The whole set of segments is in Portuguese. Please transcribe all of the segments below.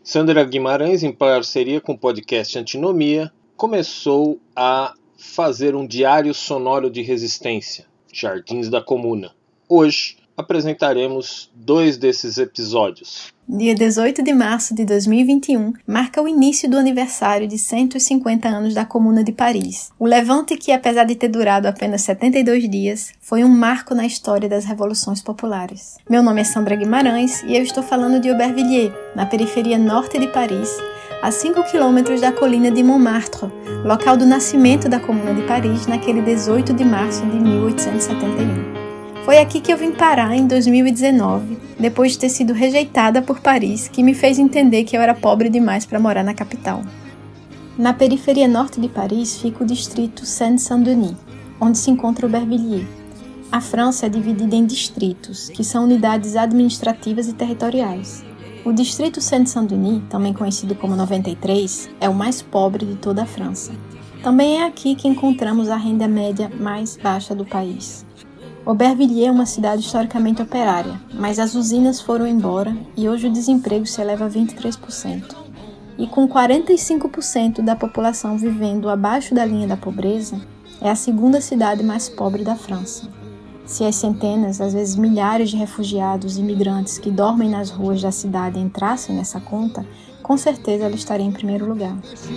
Sandra Guimarães, em parceria com o podcast Antinomia, começou a fazer um diário sonoro de resistência, Jardins da Comuna. Hoje apresentaremos 2 desses episódios. Dia 18 de março de 2021 marca o início do aniversário de 150 anos da Comuna de Paris. O levante que, apesar de ter durado apenas 72 dias, foi um marco na história das revoluções populares. Meu nome é Sandra Guimarães e eu estou falando de Aubervilliers, na periferia norte de Paris, a 5 quilômetros da colina de Montmartre, local do nascimento da Comuna de Paris naquele 18 de março de 1871. Foi aqui que eu vim parar em 2019, depois de ter sido rejeitada por Paris, que me fez entender que eu era pobre demais para morar na capital. Na periferia norte de Paris fica o distrito Seine-Saint-Denis, onde se encontra Aubervilliers. A França é dividida em distritos, que são unidades administrativas e territoriais. O distrito Seine-Saint-Denis, também conhecido como 93, é o mais pobre de toda a França. Também é aqui que encontramos a renda média mais baixa do país. Aubervilliers é uma cidade historicamente operária, mas as usinas foram embora e hoje o desemprego se eleva a 23%. E com 45% da população vivendo abaixo da linha da pobreza, é a segunda cidade mais pobre da França. Se as centenas, às vezes milhares de refugiados e imigrantes que dormem nas ruas da cidade entrassem nessa conta, com certeza ela estaria em primeiro lugar.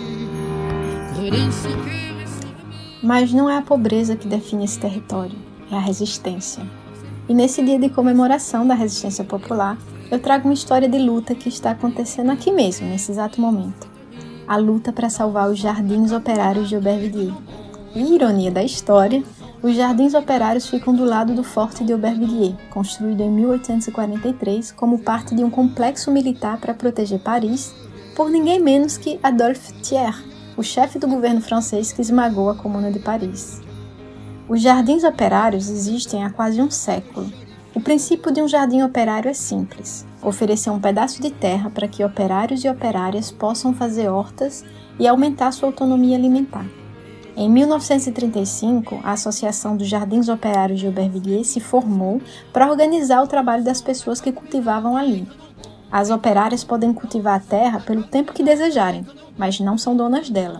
Mas não é a pobreza que define esse território. É a resistência. E nesse dia de comemoração da resistência popular, eu trago uma história de luta que está acontecendo aqui mesmo, nesse exato momento. A luta para salvar os Jardins Operários de Aubervilliers. E, ironia da história, os Jardins Operários ficam do lado do Forte de Aubervilliers, construído em 1843 como parte de um complexo militar para proteger Paris, por ninguém menos que Adolphe Thiers, o chefe do governo francês que esmagou a Comuna de Paris. Os jardins operários existem há quase um século. O princípio de um jardim operário é simples: oferecer um pedaço de terra para que operários e operárias possam fazer hortas e aumentar sua autonomia alimentar. Em 1935, a Associação dos Jardins Operários de Aubervilliers se formou para organizar o trabalho das pessoas que cultivavam ali. As operárias podem cultivar a terra pelo tempo que desejarem, mas não são donas dela.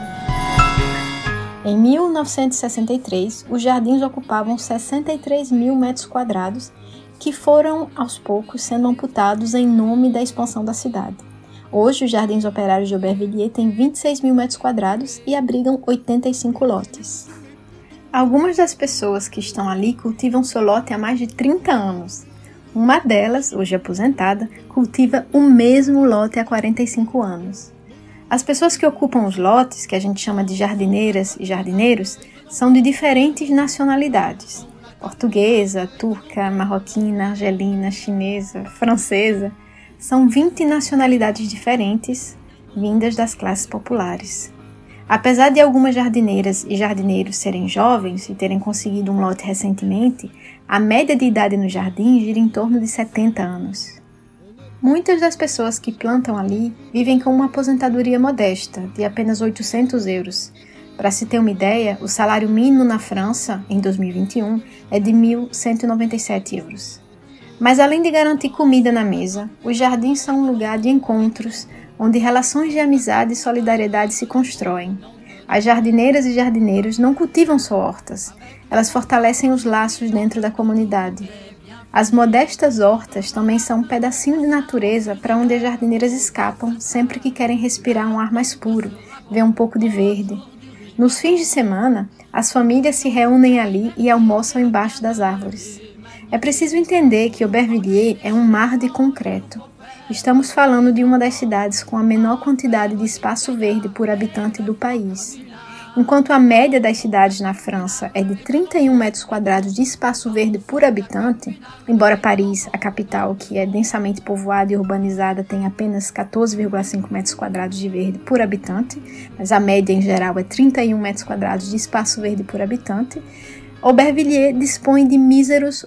Em 1963, os jardins ocupavam 63 mil metros quadrados, que foram, aos poucos, sendo amputados em nome da expansão da cidade. Hoje, os Jardins Operários de Aubervilliers têm 26 mil metros quadrados e abrigam 85 lotes. Algumas das pessoas que estão ali cultivam seu lote há mais de 30 anos. Uma delas, hoje aposentada, cultiva o mesmo lote há 45 anos. As pessoas que ocupam os lotes, que a gente chama de jardineiras e jardineiros, são de diferentes nacionalidades. Portuguesa, turca, marroquina, argelina, chinesa, francesa. São 20 nacionalidades diferentes, vindas das classes populares. Apesar de algumas jardineiras e jardineiros serem jovens e terem conseguido um lote recentemente, a média de idade no jardim gira em torno de 70 anos. Muitas das pessoas que plantam ali vivem com uma aposentadoria modesta, de apenas 800 euros. Para se ter uma ideia, o salário mínimo na França, em 2021, é de 1.197 euros. Mas além de garantir comida na mesa, os jardins são um lugar de encontros, onde relações de amizade e solidariedade se constroem. As jardineiras e jardineiros não cultivam só hortas, elas fortalecem os laços dentro da comunidade. As modestas hortas também são um pedacinho de natureza para onde as jardineiras escapam sempre que querem respirar um ar mais puro, ver um pouco de verde. Nos fins de semana, as famílias se reúnem ali e almoçam embaixo das árvores. É preciso entender que Aubervilliers é um mar de concreto. Estamos falando de uma das cidades com a menor quantidade de espaço verde por habitante do país. Enquanto a média das cidades na França é de 31 metros quadrados de espaço verde por habitante, embora Paris, a capital, que é densamente povoada e urbanizada, tenha apenas 14,5 metros quadrados de verde por habitante, mas a média em geral é 31 metros quadrados de espaço verde por habitante, Aubervilliers dispõe de míseros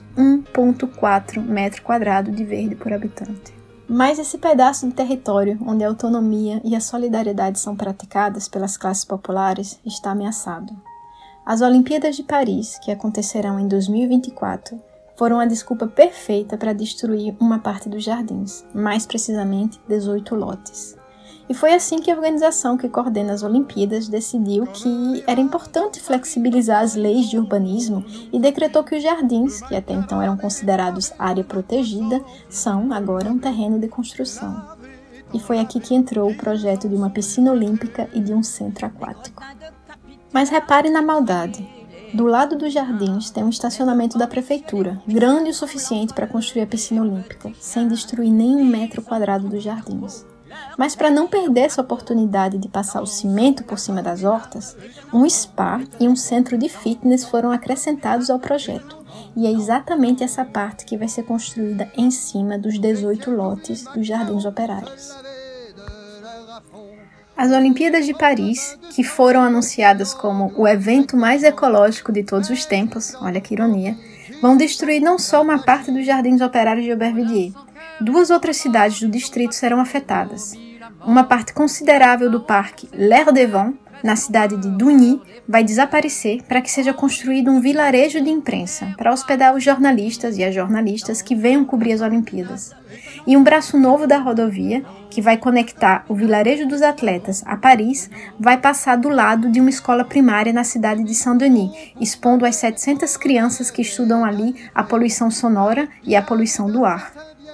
1,4 metro quadrado de verde por habitante. Mas esse pedaço de território onde a autonomia e a solidariedade são praticadas pelas classes populares está ameaçado. As Olimpíadas de Paris, que acontecerão em 2024, foram a desculpa perfeita para destruir uma parte dos jardins, mais precisamente 18 lotes. E foi assim que a organização que coordena as Olimpíadas decidiu que era importante flexibilizar as leis de urbanismo e decretou que os jardins, que até então eram considerados área protegida, são agora um terreno de construção. E foi aqui que entrou o projeto de uma piscina olímpica e de um centro aquático. Mas repare na maldade. Do lado dos jardins tem um estacionamento da prefeitura, grande o suficiente para construir a piscina olímpica, sem destruir nenhum metro quadrado dos jardins. Mas para não perder essa oportunidade de passar o cimento por cima das hortas, um spa e um centro de fitness foram acrescentados ao projeto. E é exatamente essa parte que vai ser construída em cima dos 18 lotes dos Jardins Operários. As Olimpíadas de Paris, que foram anunciadas como o evento mais ecológico de todos os tempos, olha que ironia, vão destruir não só uma parte dos Jardins Operários de Aubervilliers. 2 outras cidades do distrito serão afetadas. Uma parte considerável do parque L'Air des Vents, na cidade de Douny, vai desaparecer para que seja construído um vilarejo de imprensa para hospedar os jornalistas e as jornalistas que venham cobrir as Olimpíadas. E um braço novo da rodovia, que vai conectar o vilarejo dos atletas a Paris, vai passar do lado de uma escola primária na cidade de Saint-Denis, expondo às 700 crianças que estudam ali a poluição sonora e a poluição do ar.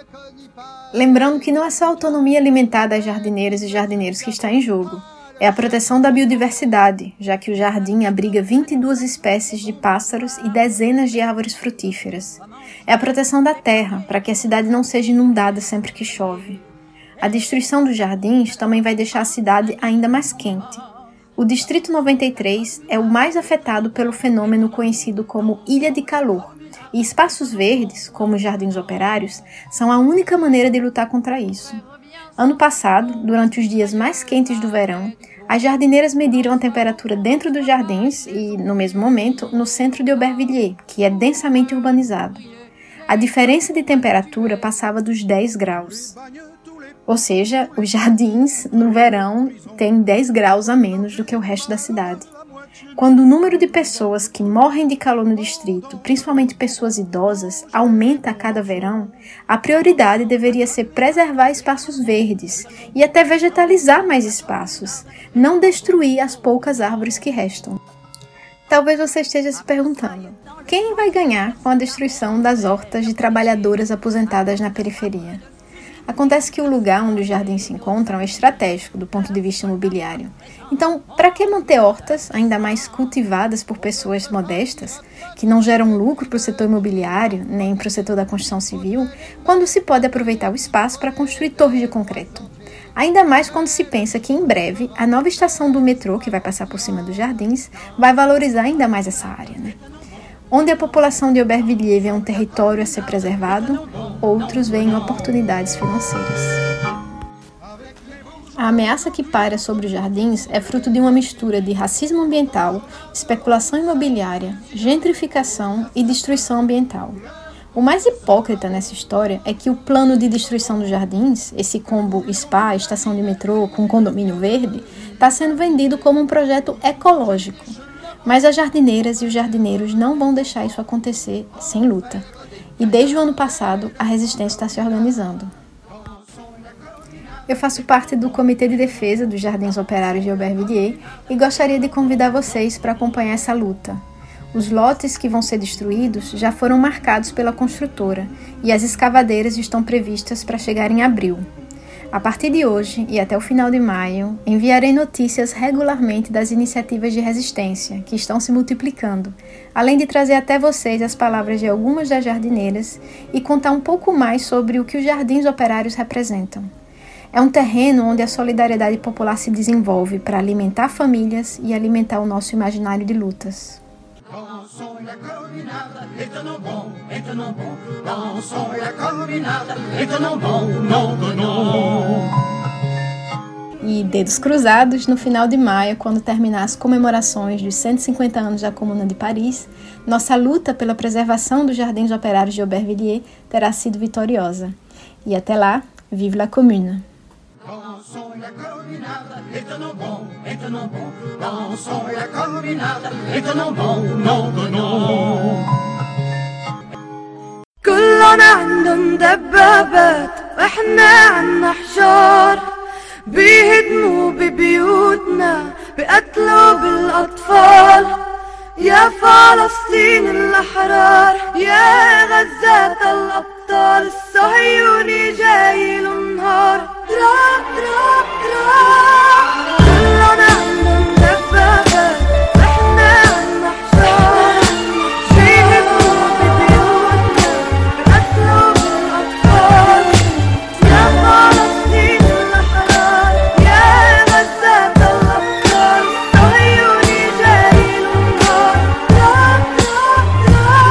Lembrando que não é só a autonomia alimentar das jardineiras e jardineiros que está em jogo. É a proteção da biodiversidade, já que o jardim abriga 22 espécies de pássaros e dezenas de árvores frutíferas. É a proteção da terra, para que a cidade não seja inundada sempre que chove. A destruição dos jardins também vai deixar a cidade ainda mais quente. O Distrito 93 é o mais afetado pelo fenômeno conhecido como Ilha de Calor, e espaços verdes, como os Jardins Operários, são a única maneira de lutar contra isso. Ano passado, durante os dias mais quentes do verão, as jardineiras mediram a temperatura dentro dos jardins e, no mesmo momento, no centro de Aubervilliers, que é densamente urbanizado. A diferença de temperatura passava dos 10 graus. Ou seja, os jardins, no verão, têm 10 graus a menos do que o resto da cidade. Quando o número de pessoas que morrem de calor no distrito, principalmente pessoas idosas, aumenta a cada verão, a prioridade deveria ser preservar espaços verdes e até vegetalizar mais espaços, não destruir as poucas árvores que restam. Talvez você esteja se perguntando, quem vai ganhar com a destruição das hortas de trabalhadoras aposentadas na periferia? Acontece que o lugar onde os jardins se encontram é estratégico do ponto de vista imobiliário. Então, para que manter hortas, ainda mais cultivadas por pessoas modestas, que não geram lucro para o setor imobiliário, nem para o setor da construção civil, quando se pode aproveitar o espaço para construir torres de concreto? Ainda mais quando se pensa que, em breve, a nova estação do metrô, que vai passar por cima dos jardins, vai valorizar ainda mais essa área, né? Onde a população de Aubervilliers vê um território a ser preservado, outros veem oportunidades financeiras. A ameaça que paira sobre os jardins é fruto de uma mistura de racismo ambiental, especulação imobiliária, gentrificação e destruição ambiental. O mais hipócrita nessa história é que o plano de destruição dos jardins, esse combo spa, estação de metrô com condomínio verde, está sendo vendido como um projeto ecológico. Mas as jardineiras e os jardineiros não vão deixar isso acontecer sem luta. E desde o ano passado, a resistência está se organizando. Eu faço parte do Comitê de Defesa dos Jardins Operários de Aubervilliers e gostaria de convidar vocês para acompanhar essa luta. Os lotes que vão ser destruídos já foram marcados pela construtora e as escavadeiras estão previstas para chegar em abril. A partir de hoje e até o final de maio, enviarei notícias regularmente das iniciativas de resistência que estão se multiplicando, além de trazer até vocês as palavras de algumas das jardineiras e contar um pouco mais sobre o que os Jardins Operários representam. É um terreno onde a solidariedade popular se desenvolve para alimentar famílias e alimentar o nosso imaginário de lutas. E dedos cruzados, no final de maio, quando terminar as comemorações dos 150 anos da Comuna de Paris, nossa luta pela preservação dos Jardins Operários de Aubervilliers terá sido vitoriosa. E até lá, vive la Commune! Dansons la communarde, étonnons bon, dansons la communarde, étonnons bon, non, non. دبابات واحنا عنا حجار، بيهدموا ببيوتنا بقتلوا بالأطفال. يا فلسطين الأحرار، يا غزة الأبطال، الصهيوني جاي النهار. تراب تراب تراب، كلنا عنا دبابات واحنا عنا حجار، بيهدموا ببيوتنا بقتلوا بالأطفال. يا فلسطين الأحرار، يا غزة الأبطال، الصهيوني جاي النهار. تراب تراب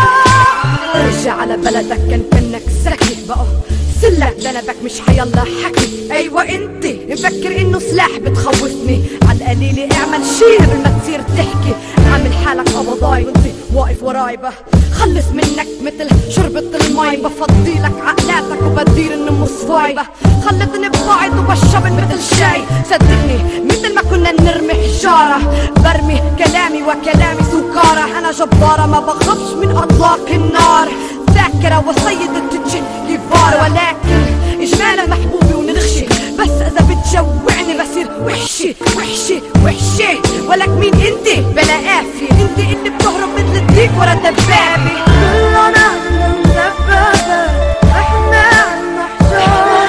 تراب، ارجع على بلدك كأنك سكت بقى، سلك ذنبك مش حيالله حكي. ايوه انت مفكر انه سلاح بتخوفني، عالقليلة اعمل شي قبل ما تصير تحكي. عامل حالك قبضاي وانت واقف وراي، خلص منك مثل شربة المي. بفضيلك عقلاتك وبدير انه مصفاي، خلتني ببعض وبشرب مثل شاي. صدقني مثل ما كنا نرمي حجارة، برمي كلامي وكلامي سكارة. انا جبارة ما بخافش من اطلاق النار، ذاكرة وسيدة الجن كبار. ولكن إجمالا محبوبي ونغشي، بس إذا بتجوعني بصير وحشي وحشي وحشي. ولك مين انت بلا قافية، انت اللي بتهرب مثل الديك ورا دبابي. كلنا عنا دبابات احنا عنا حجار،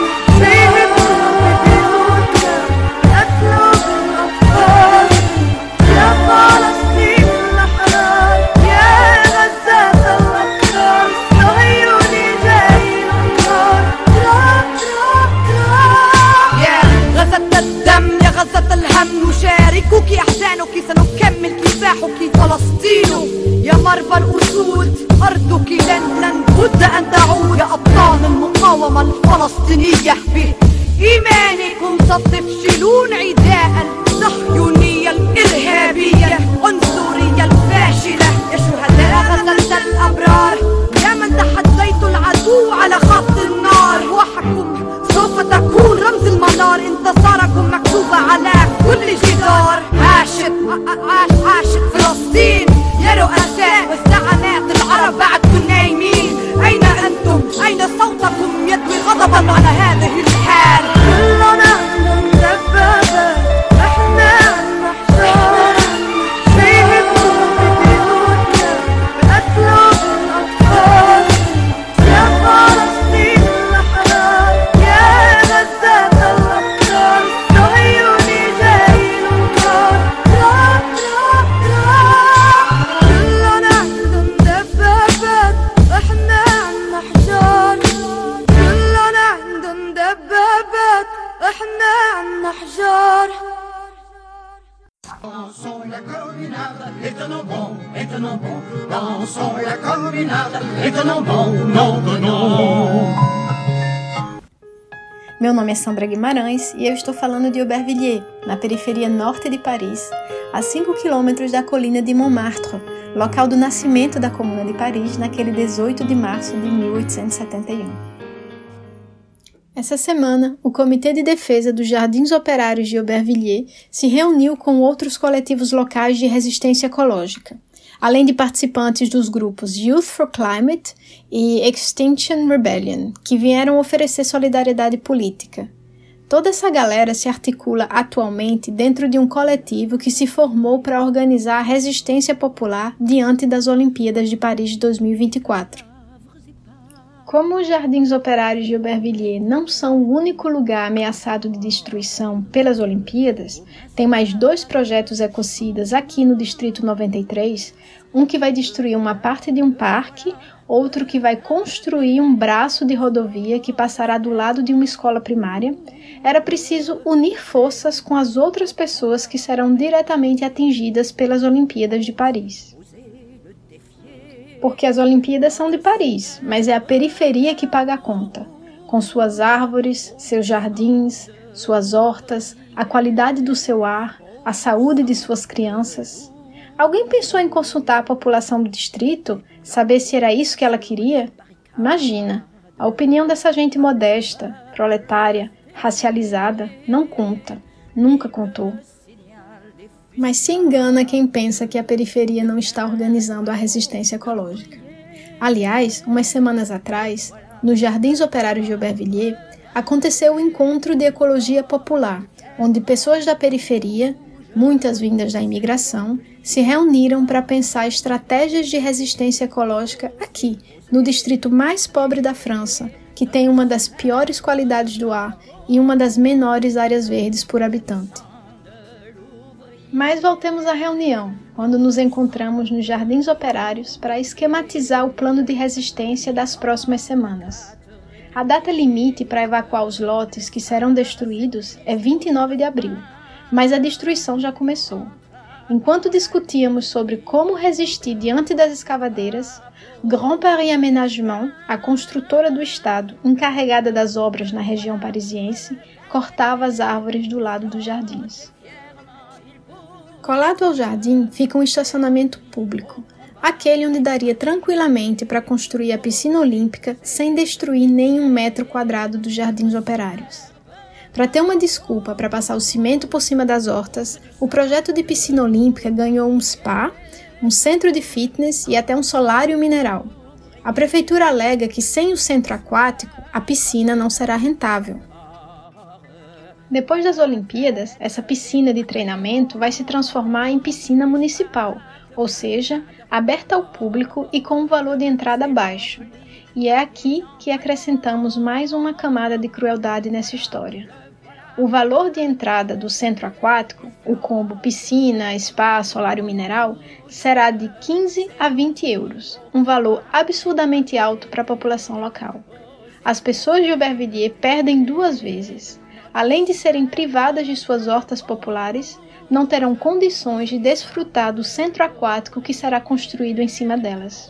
بيهدموا ببيوتنا بقتلوا بالأطفال. يا فلسطين الأحرار، يا غزة الأبطال، الصهيوني جاي النهار. تراب تراب تراب، يا غزة الدم يا غزة الهم، نشاركك أحزانك سنكمل كفاحك فلسطين. يا مربى الأسود أرضك لن بد أن تعود. يا أبطال المقاومة الفلسطينية، بإيمانكم ستفشلون عداء الصهيونية الإرهابية العنصرية الفاشلة. يا شهداء غزة الأبرار، يا من تحديتوا العدو على خط النار، روحكم سوف تكون رمز المنار. انتصاركم مكتوبة على كل جدار. عاشت عاشت فلسطين يا رؤساء والزعمات العرب، بعدكم نايمين. أين أنتم؟ أين صوتكم يدوي غضبا على هذه الحال؟ كلنا عنا دبابات احنا عنا حجار، بيهدموا ببيوتنا بقتلوا بالأطفال. يا فلسطين الأحرار، يا غزة الأبطال، الصهيوني جاي النهار. تراب تراب تراب، كلنا عنا دبابات احنا عنا حجار، كلنا عنا دبابات احنا عنا حجار. Dansons la communarde, étonnons bon, étonnons bon. Dansons la communarde, étonnons bon, non, non. Meu nome é Sandra Guimarães e eu estou falando de Aubervilliers, na periferia norte de Paris, a 5 quilômetros da colina de Montmartre, local do nascimento da Comuna de Paris, naquele 18 de março de 1871. Essa semana, o Comitê de Defesa dos Jardins Operários de Aubervilliers se reuniu com outros coletivos locais de resistência ecológica, além de participantes dos grupos Youth for Climate e Extinction Rebellion, que vieram oferecer solidariedade política. Toda essa galera se articula atualmente dentro de um coletivo que se formou para organizar a resistência popular diante das Olimpíadas de Paris de 2024. Como os Jardins Operários de Aubervilliers não são o único lugar ameaçado de destruição pelas Olimpíadas, tem mais 2 projetos ecocidas aqui no Distrito 93, um que vai destruir uma parte de um parque, outro que vai construir um braço de rodovia que passará do lado de uma escola primária. Era preciso unir forças com as outras pessoas que serão diretamente atingidas pelas Olimpíadas de Paris. Porque as Olimpíadas são de Paris, mas é a periferia que paga a conta, com suas árvores, seus jardins, suas hortas, a qualidade do seu ar, a saúde de suas crianças. Alguém pensou em consultar a população do distrito, saber se era isso que ela queria? Imagina, a opinião dessa gente modesta, proletária, racializada, não conta, nunca contou. Mas se engana quem pensa que a periferia não está organizando a resistência ecológica. Aliás, umas semanas atrás, nos Jardins Operários de Aubervilliers, aconteceu o Encontro de Ecologia Popular, onde pessoas da periferia, muitas vindas da imigração, se reuniram para pensar estratégias de resistência ecológica aqui, no distrito mais pobre da França, que tem uma das piores qualidades do ar e uma das menores áreas verdes por habitante. Mas voltemos à reunião, quando nos encontramos nos Jardins Operários para esquematizar o plano de resistência das próximas semanas. A data limite para evacuar os lotes que serão destruídos é 29 de abril, mas a destruição já começou. Enquanto discutíamos sobre como resistir diante das escavadeiras, Grand Paris Aménagement, a construtora do Estado encarregada das obras na região parisiense, cortava as árvores do lado dos jardins. Colado ao jardim fica um estacionamento público, aquele onde daria tranquilamente para construir a piscina olímpica sem destruir nem 1 metro quadrado dos Jardins Operários. Para ter uma desculpa para passar o cimento por cima das hortas, o projeto de piscina olímpica ganhou um spa, um centro de fitness e até um solário mineral. A prefeitura alega que sem o centro aquático, a piscina não será rentável. Depois das Olimpíadas, essa piscina de treinamento vai se transformar em piscina municipal, ou seja, aberta ao público e com um valor de entrada baixo. E é aqui que acrescentamos mais uma camada de crueldade nessa história. O valor de entrada do centro aquático, o combo piscina, spa, solário mineral, será de 15 a 20 euros, um valor absurdamente alto para a população local. As pessoas de Aubervilliers perdem 2 vezes. Além de serem privadas de suas hortas populares, não terão condições de desfrutar do centro aquático que será construído em cima delas.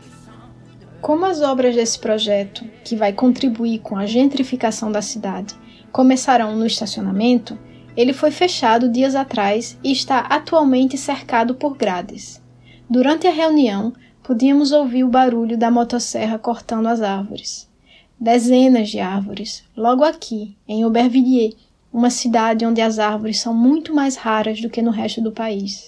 Como as obras desse projeto, que vai contribuir com a gentrificação da cidade, começarão no estacionamento, ele foi fechado dias atrás e está atualmente cercado por grades. Durante a reunião, podíamos ouvir o barulho da motosserra cortando as árvores. Dezenas de árvores, logo aqui, em Aubervilliers, uma cidade onde as árvores são muito mais raras do que no resto do país.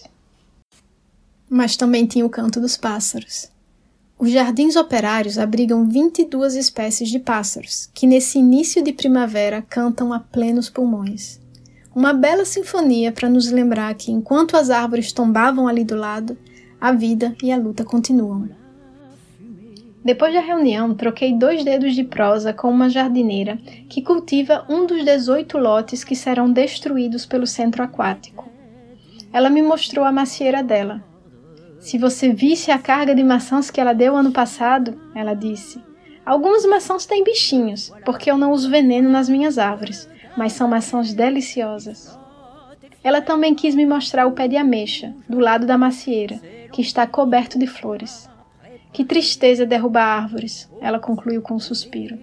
Mas também tinha o canto dos pássaros. Os Jardins Operários abrigam 22 espécies de pássaros, que nesse início de primavera cantam a plenos pulmões. Uma bela sinfonia para nos lembrar que, enquanto as árvores tombavam ali do lado, a vida e a luta continuam. Depois da reunião, troquei 2 dedos de prosa com uma jardineira que cultiva um dos 18 lotes que serão destruídos pelo centro aquático. Ela me mostrou a macieira dela. Se você visse a carga de maçãs que ela deu ano passado, ela disse, algumas maçãs têm bichinhos, porque eu não uso veneno nas minhas árvores, mas são maçãs deliciosas. Ela também quis me mostrar o pé de ameixa, do lado da macieira, que está coberto de flores. Que tristeza derrubar árvores, ela concluiu com um suspiro.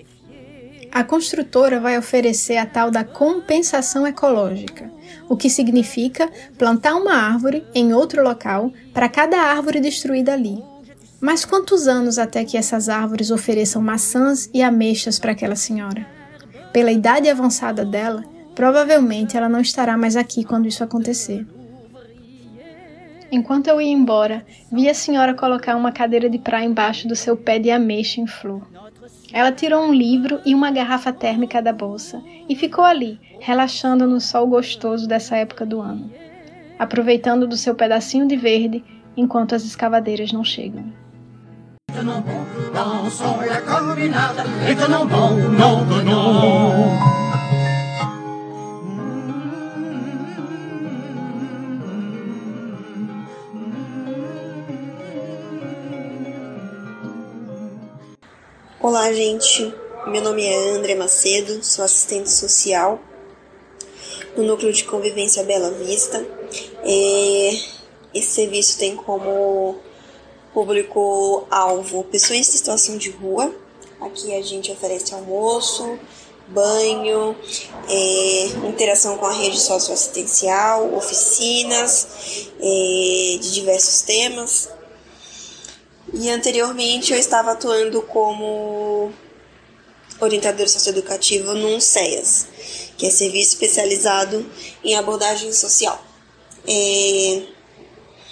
A construtora vai oferecer a tal da compensação ecológica, o que significa plantar uma árvore em outro local para cada árvore destruída ali. Mas quantos anos até que essas árvores ofereçam maçãs e ameixas para aquela senhora? Pela idade avançada dela, provavelmente ela não estará mais aqui quando isso acontecer. Enquanto eu ia embora, vi a senhora colocar uma cadeira de praia embaixo do seu pé de ameixa em flor. Ela tirou um livro e uma garrafa térmica da bolsa e ficou ali, relaxando no sol gostoso dessa época do ano, aproveitando do seu pedacinho de verde enquanto as escavadeiras não chegam. Olá, gente. Meu nome é André Macedo, sou assistente social no Núcleo de Convivência Bela Vista. Esse serviço tem como público-alvo pessoas em situação de rua. Aqui a gente oferece almoço, banho, interação com a rede socioassistencial, oficinas de diversos temas. E anteriormente eu estava atuando como orientadora socioeducativa no CEAS, que é Serviço Especializado em Abordagem Social.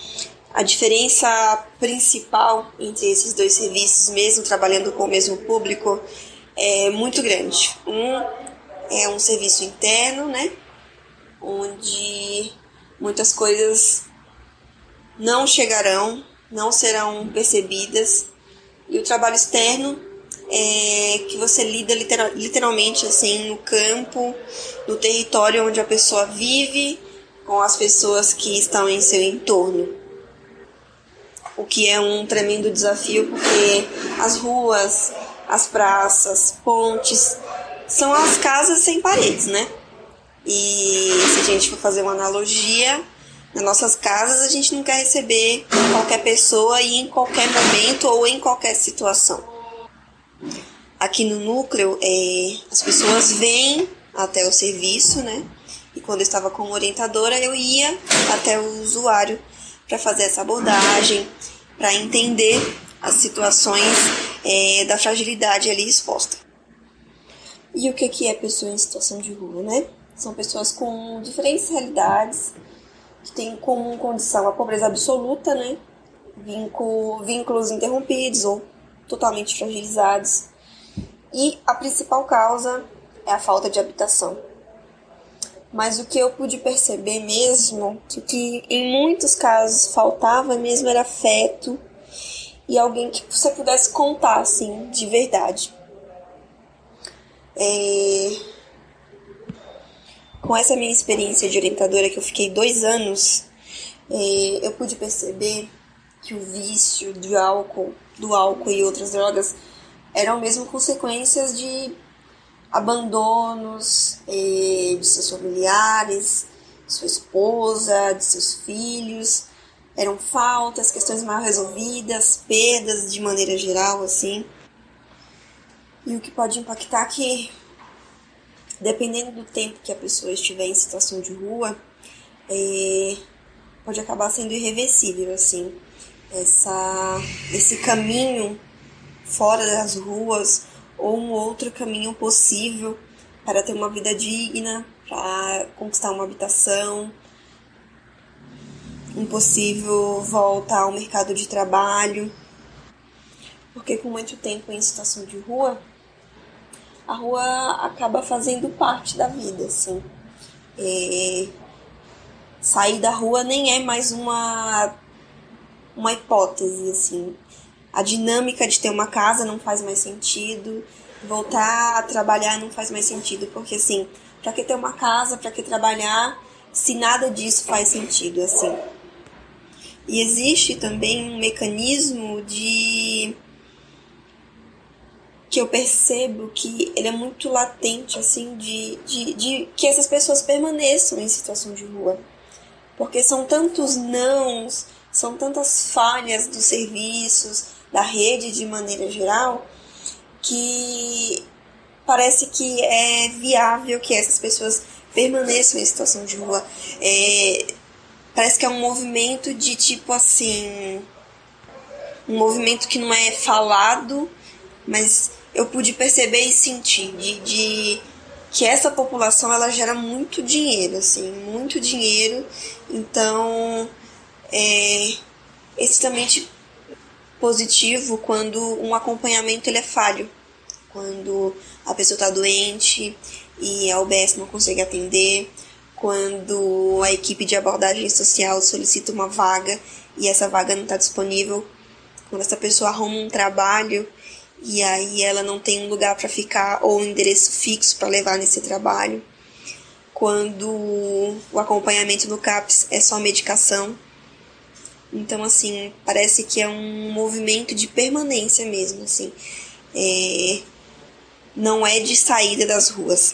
A diferença principal entre esses dois serviços, mesmo trabalhando com o mesmo público, é muito grande. Um é um serviço interno, né, onde muitas coisas não chegarão, não serão percebidas. E o trabalho externo é que você lida literalmente assim, no campo, no território onde a pessoa vive, com as pessoas que estão em seu entorno. O que é um tremendo desafio, porque as ruas, as praças, pontes, são as casas sem paredes, né? E se a gente for fazer uma analogia, nas nossas casas a gente não quer receber qualquer pessoa e em qualquer momento ou em qualquer situação. Aqui no núcleo, as pessoas vêm até o serviço, né? E quando eu estava como orientadora, eu ia até o usuário para fazer essa abordagem, para entender as situações da fragilidade ali exposta. E o que é pessoa em situação de rua, né? São pessoas com diferentes realidades, que têm como condição a pobreza absoluta, né? Vínculos interrompidos ou totalmente fragilizados. E a principal causa é a falta de habitação. Mas o que eu pude perceber mesmo, que o que em muitos casos faltava mesmo era afeto e alguém que você pudesse contar, assim, de verdade. Com essa minha experiência de orientadora, que eu fiquei 2 anos, eu pude perceber que o vício do álcool e outras drogas eram mesmo consequências de abandonos de seus familiares, de sua esposa, de seus filhos. Eram faltas, questões mal resolvidas, perdas de maneira geral, assim. E o que pode impactar que, dependendo do tempo que a pessoa estiver em situação de rua, pode acabar sendo irreversível, assim. Esse caminho fora das ruas, ou um outro caminho possível para ter uma vida digna, para conquistar uma habitação, impossível voltar ao mercado de trabalho, porque com muito tempo em situação de rua, a rua acaba fazendo parte da vida, assim. Sair da rua nem é mais uma hipótese, assim. A dinâmica de ter uma casa não faz mais sentido, voltar a trabalhar não faz mais sentido, porque assim, pra que ter uma casa, pra que trabalhar, se nada disso faz sentido, assim. E existe também um mecanismo que eu percebo que ele é muito latente, assim, de que essas pessoas permaneçam em situação de rua. Porque são tantos nãos, são tantas falhas dos serviços, da rede de maneira geral, que parece que é viável que essas pessoas permaneçam em situação de rua. Parece que é um movimento de tipo assim, um movimento que não é falado, mas eu pude perceber e sentir de que essa população ela gera muito dinheiro, assim, muito dinheiro. Então é extremamente positivo quando um acompanhamento ele é falho, quando a pessoa está doente e a UBS não consegue atender, quando a equipe de abordagem social solicita uma vaga e essa vaga não está disponível, quando essa pessoa arruma um trabalho e aí ela não tem um lugar para ficar ou um endereço fixo para levar nesse trabalho, quando o acompanhamento no CAPS é só medicação. Então, assim, parece que é um movimento de permanência mesmo, assim. Não é de saída das ruas.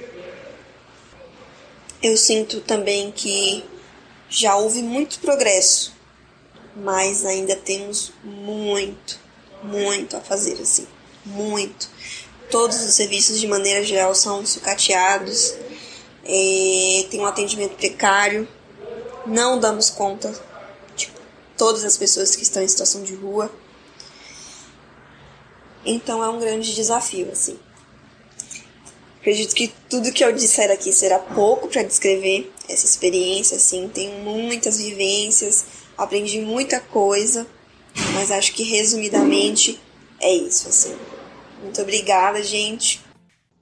Eu sinto também que já houve muito progresso, mas ainda temos muito a fazer, assim. Muito. Todos os serviços, de maneira geral, são sucateados. Tem um atendimento precário. Não damos conta todas as pessoas que estão em situação de rua. Então é um grande desafio, assim. Acredito que tudo que eu disser aqui será pouco para descrever essa experiência, assim. Tenho muitas vivências, aprendi muita coisa, mas acho que resumidamente é isso, assim. Muito obrigada, gente.